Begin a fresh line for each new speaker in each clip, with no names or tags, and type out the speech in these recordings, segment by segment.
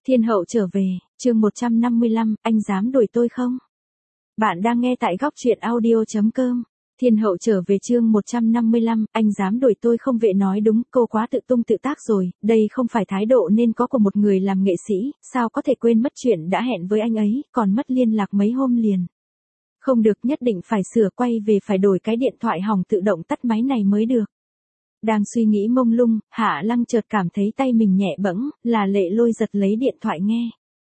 Thiên hậu trở về, chương 155, anh dám đuổi tôi không? Bạn đang nghe tại góc truyện audio.com. Thiên hậu trở về chương 155, anh dám đuổi tôi không? Vệ nói đúng, cô quá tự tung tự tác rồi, đây không phải thái độ nên có của một người làm nghệ sĩ, sao có thể quên mất chuyện đã hẹn với anh ấy, còn mất liên lạc mấy hôm liền. Không được, nhất định phải sửa, quay về phải đổi cái điện thoại hỏng tự động tắt máy này mới được. Đang suy nghĩ mông lung, Hạ Lăng chợt cảm thấy tay mình nhẹ bẫng, là Lệ Lôi giật lấy điện thoại nghe.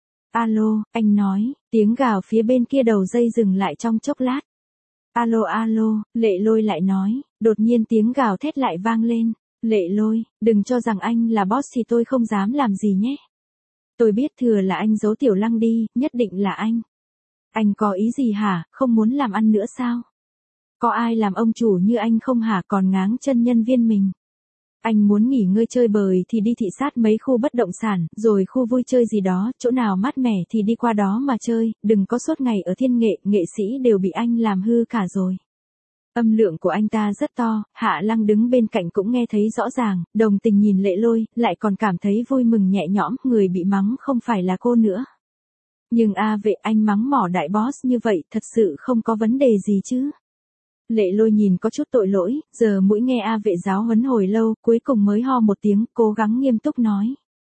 Alo, anh nói, tiếng gào phía bên kia đầu dây dừng lại trong chốc lát. Alo alo, Lệ Lôi lại nói, đột nhiên tiếng gào thét lại vang lên. Lệ Lôi, đừng cho rằng anh là boss thì tôi không dám làm gì nhé. Tôi biết thừa là anh giấu Tiểu Lăng đi, nhất định là anh. Anh có ý gì hả, không muốn làm ăn nữa sao? Có ai làm ông chủ như anh không hả, còn ngáng chân nhân viên mình? Anh muốn nghỉ ngơi chơi bời thì đi thị sát mấy khu bất động sản, rồi khu vui chơi gì đó, chỗ nào mát mẻ thì đi qua đó mà chơi, đừng có suốt ngày ở Thiên Nghệ, nghệ sĩ đều bị anh làm hư cả rồi. Âm lượng của anh ta rất to, Hạ Lăng đứng bên cạnh cũng nghe thấy rõ ràng, đồng tình nhìn Lệ Lôi, lại còn cảm thấy vui mừng nhẹ nhõm, người bị mắng không phải là cô nữa. Nhưng Vệ, anh mắng mỏ đại boss như vậy, thật sự không có vấn đề gì chứ? Lệ Lôi nhìn có chút tội lỗi, giờ mũi nghe Vệ giáo huấn hồi lâu, cuối cùng mới ho một tiếng, cố gắng nghiêm túc nói.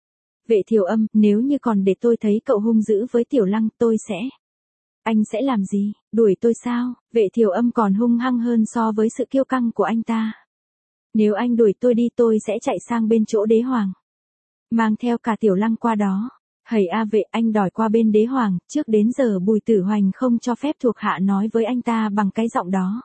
Vệ Thiều Âm, nếu như còn để tôi thấy cậu hung dữ với Tiểu Lăng, tôi sẽ... Anh sẽ làm gì, đuổi tôi sao? Vệ Thiều Âm còn hung hăng hơn so với sự kiêu căng của anh ta. Nếu anh đuổi tôi đi tôi sẽ chạy sang bên chỗ đế hoàng. Mang theo cả Tiểu Lăng qua đó. Hầy Vệ, anh đòi qua bên đế hoàng, trước đến giờ Bùi Tử Hoành không cho phép thuộc hạ nói với anh ta bằng cái giọng đó.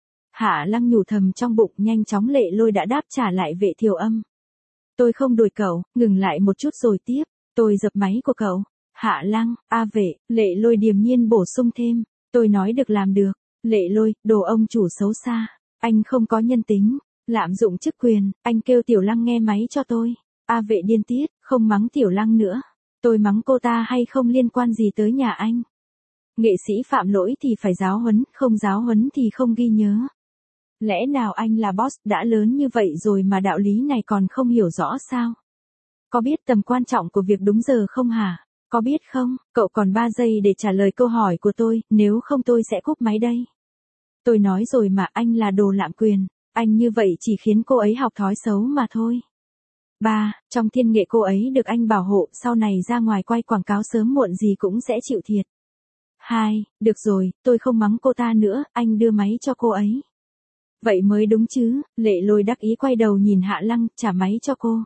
Hạ Lăng nhủ thầm trong bụng, nhanh chóng Lệ Lôi đã đáp trả lại Vệ Thiều Âm. Tôi không đuổi cậu, ngừng lại một chút rồi tiếp, tôi dập máy của cậu. Hạ Lăng, Vệ, Lệ Lôi điềm nhiên bổ sung thêm, tôi nói được làm được. Lệ Lôi, đồ ông chủ xấu xa, anh không có nhân tính, lạm dụng chức quyền, anh kêu Tiểu Lăng nghe máy cho tôi. Vệ điên tiết, không mắng Tiểu Lăng nữa, tôi mắng cô ta hay không liên quan gì tới nhà anh. Nghệ sĩ phạm lỗi thì phải giáo huấn, không giáo huấn thì không ghi nhớ. Lẽ nào anh là boss đã lớn như vậy rồi mà đạo lý này còn không hiểu rõ sao? Có biết tầm quan trọng của việc đúng giờ không hả? Có biết không, cậu còn 3 giây để trả lời câu hỏi của tôi, nếu không tôi sẽ cúp máy đây. Tôi nói rồi mà, anh là đồ lạm quyền, anh như vậy chỉ khiến cô ấy học thói xấu mà thôi. 3. Trong Thiên Nghệ cô ấy được anh bảo hộ, sau này ra ngoài quay quảng cáo sớm muộn gì cũng sẽ chịu thiệt. 2. Được rồi, tôi không mắng cô ta nữa, anh đưa máy cho cô ấy. Vậy mới đúng chứ, Lệ Lôi đắc ý quay đầu nhìn Hạ Lăng, trả máy cho cô.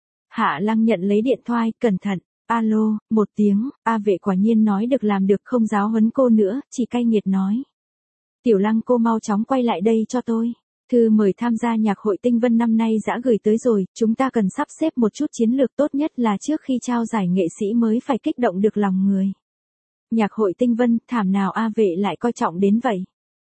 Hạ Lăng nhận lấy điện thoại, cẩn thận, alo, một tiếng, Vệ quả nhiên nói được làm được, không giáo huấn cô nữa, chỉ cay nghiệt nói. Tiểu Lăng cô mau chóng quay lại đây cho tôi. Thư mời tham gia nhạc hội Tinh Vân năm nay đã gửi tới rồi, chúng ta cần sắp xếp một chút chiến lược, tốt nhất là trước khi trao giải nghệ sĩ mới phải kích động được lòng người. Nhạc hội Tinh Vân, thảm nào Vệ lại coi trọng đến vậy?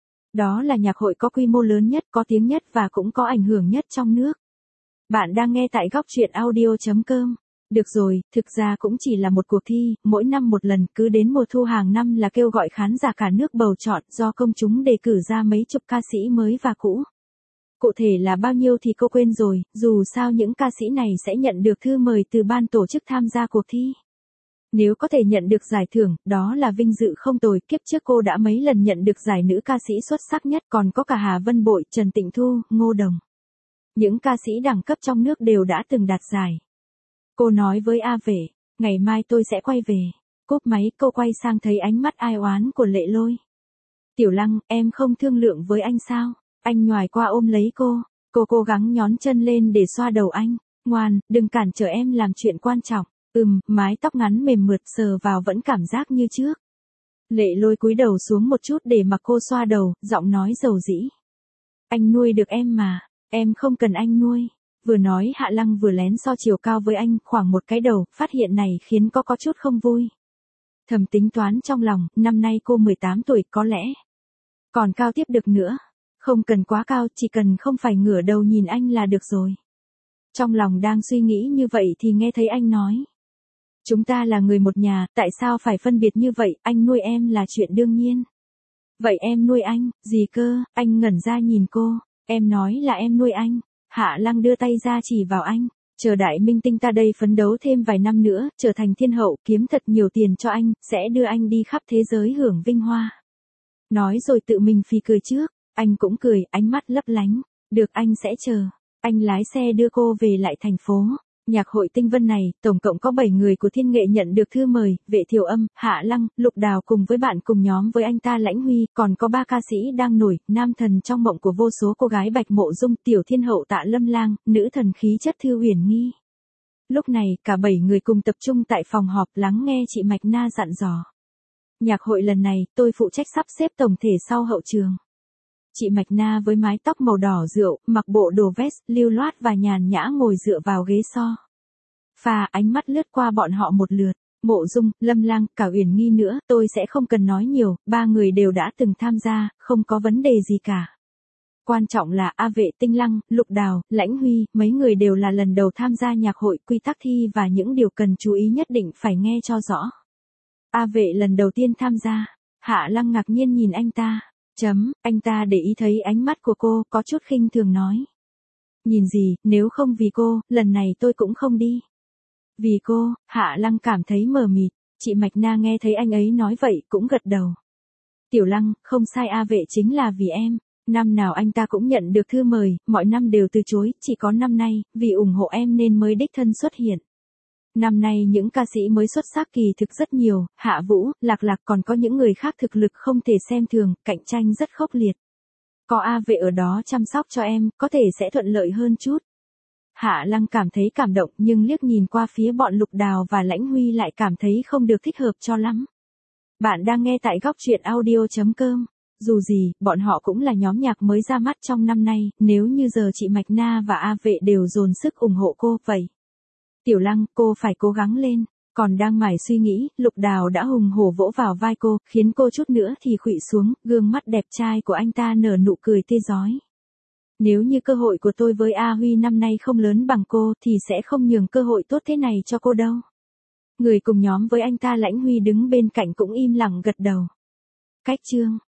Đó là nhạc hội có quy mô lớn nhất, có tiếng nhất và cũng có ảnh hưởng nhất trong nước. Bạn đang nghe tại góc truyện audio.com. Được rồi, thực ra cũng chỉ là một cuộc thi, mỗi năm một lần, cứ đến mùa thu hàng năm là kêu gọi khán giả cả nước bầu chọn, do công chúng đề cử ra mấy chục ca sĩ mới và cũ. Cụ thể là bao nhiêu thì cô quên rồi, dù sao những ca sĩ này sẽ nhận được thư mời từ ban tổ chức tham gia cuộc thi. Nếu có thể nhận được giải thưởng, đó là vinh dự không tồi, kiếp trước cô đã mấy lần nhận được giải nữ ca sĩ xuất sắc nhất, còn có cả Hà Vân Bội, Trần Tịnh Thu, Ngô Đồng. Những ca sĩ đẳng cấp trong nước đều đã từng đạt giải. Cô nói với Vệ, ngày mai tôi sẽ quay về. Cúp máy, cô quay sang thấy ánh mắt ai oán của Lệ Lôi. Tiểu Lăng, em không thương lượng với anh sao? Anh nhoài qua ôm lấy cô cố gắng nhón chân lên để xoa đầu anh. Ngoan, đừng cản trở em làm chuyện quan trọng. Mái tóc ngắn mềm mượt sờ vào vẫn cảm giác như trước. Lệ Lôi cúi đầu xuống một chút để mặc cô xoa đầu, giọng nói dầu dĩ. Anh nuôi được em mà, em không cần anh nuôi. Vừa nói Hạ Lăng vừa lén so chiều cao với anh, khoảng một cái đầu, phát hiện này khiến có chút không vui. Thầm tính toán trong lòng, năm nay cô 18 tuổi có lẽ còn cao tiếp được nữa. Không cần quá cao, chỉ cần không phải ngửa đầu nhìn anh là được rồi. Trong lòng đang suy nghĩ như vậy thì nghe thấy anh nói. Chúng ta là người một nhà, tại sao phải phân biệt như vậy, anh nuôi em là chuyện đương nhiên. Vậy em nuôi anh, gì cơ? Anh ngẩn ra nhìn cô, em nói là em nuôi anh. Hạ Lăng đưa tay ra chỉ vào anh, Chờ đại minh tinh ta đây phấn đấu thêm vài năm nữa, trở thành thiên hậu, kiếm thật nhiều tiền cho anh, sẽ đưa anh đi khắp thế giới hưởng vinh hoa. Nói rồi tự mình phì cười trước, anh cũng cười, ánh mắt lấp lánh. Được, anh sẽ chờ. Anh lái xe đưa cô về lại thành phố. Nhạc hội Tinh Vân này, tổng cộng có 7 người của Thiên Nghệ nhận được thư mời, Vệ Thiều Âm, Hạ Lăng, Lục Đào cùng với bạn cùng nhóm với anh ta Lãnh Huy, còn có 3 ca sĩ đang nổi, nam thần trong mộng của vô số cô gái Bạch Mộ Dung, Tiểu Thiên Hậu Tạ Lâm Lang, nữ thần khí chất Thư Huyền Nghi. Lúc này, cả 7 người cùng tập trung tại phòng họp lắng nghe chị Mạch Na dặn dò. Nhạc hội lần này, tôi phụ trách sắp xếp tổng thể sau hậu trường. Chị Mạch Na với mái tóc màu đỏ rượu, mặc bộ đồ vest, lưu loát và nhàn nhã ngồi dựa vào ghế so. Phà ánh mắt lướt qua bọn họ một lượt. Mộ Dung, Lâm Lang, cả Uyển Nghi nữa, tôi sẽ không cần nói nhiều, 3 người đều đã từng tham gia, không có vấn đề gì cả. Quan trọng là A Vệ, Tinh Lăng, Lục Đào, Lãnh Huy, mấy người đều là lần đầu tham gia nhạc hội, quy tắc thi và những điều cần chú ý nhất định phải nghe cho rõ. A Vệ lần đầu tiên tham gia. Hạ Lăng ngạc nhiên nhìn anh ta. Anh ta để ý thấy ánh mắt của cô, có chút khinh thường nói. Nhìn gì, nếu không vì cô, lần này tôi cũng không đi. Vì cô, Hạ Lăng cảm thấy mờ mịt, chị Mạch Na nghe thấy anh ấy nói vậy cũng gật đầu. Tiểu Lăng, không sai, A Vệ chính là vì em. Năm nào anh ta cũng nhận được thư mời, mọi năm đều từ chối, chỉ có năm nay, vì ủng hộ em nên mới đích thân xuất hiện. Năm nay những ca sĩ mới xuất sắc kỳ thực rất nhiều, Hạ Vũ, Lạc Lạc còn có những người khác thực lực không thể xem thường, cạnh tranh rất khốc liệt. Có A Vệ ở đó chăm sóc cho em, có thể sẽ thuận lợi hơn chút. Hạ Lăng cảm thấy cảm động nhưng liếc nhìn qua phía bọn Lục Đào và Lãnh Huy lại cảm thấy không được thích hợp cho lắm. Bạn đang nghe tại góc truyện audio.com. Dù gì, bọn họ cũng là nhóm nhạc mới ra mắt trong năm nay, nếu như giờ chị Mạch Na và A Vệ đều dồn sức ủng hộ cô, vậy. Tiểu Lăng, cô phải cố gắng lên. Còn đang mải suy nghĩ, Lục Đào đã hùng hổ vỗ vào vai cô, khiến cô chút nữa thì khuỵu xuống, gương mắt đẹp trai của anh ta nở nụ cười tươi rói. Nếu như cơ hội của tôi với A Huy năm nay không lớn bằng cô thì sẽ không nhường cơ hội tốt thế này cho cô đâu. Người cùng nhóm với anh ta Lãnh Huy đứng bên cạnh cũng im lặng gật đầu. Cách chương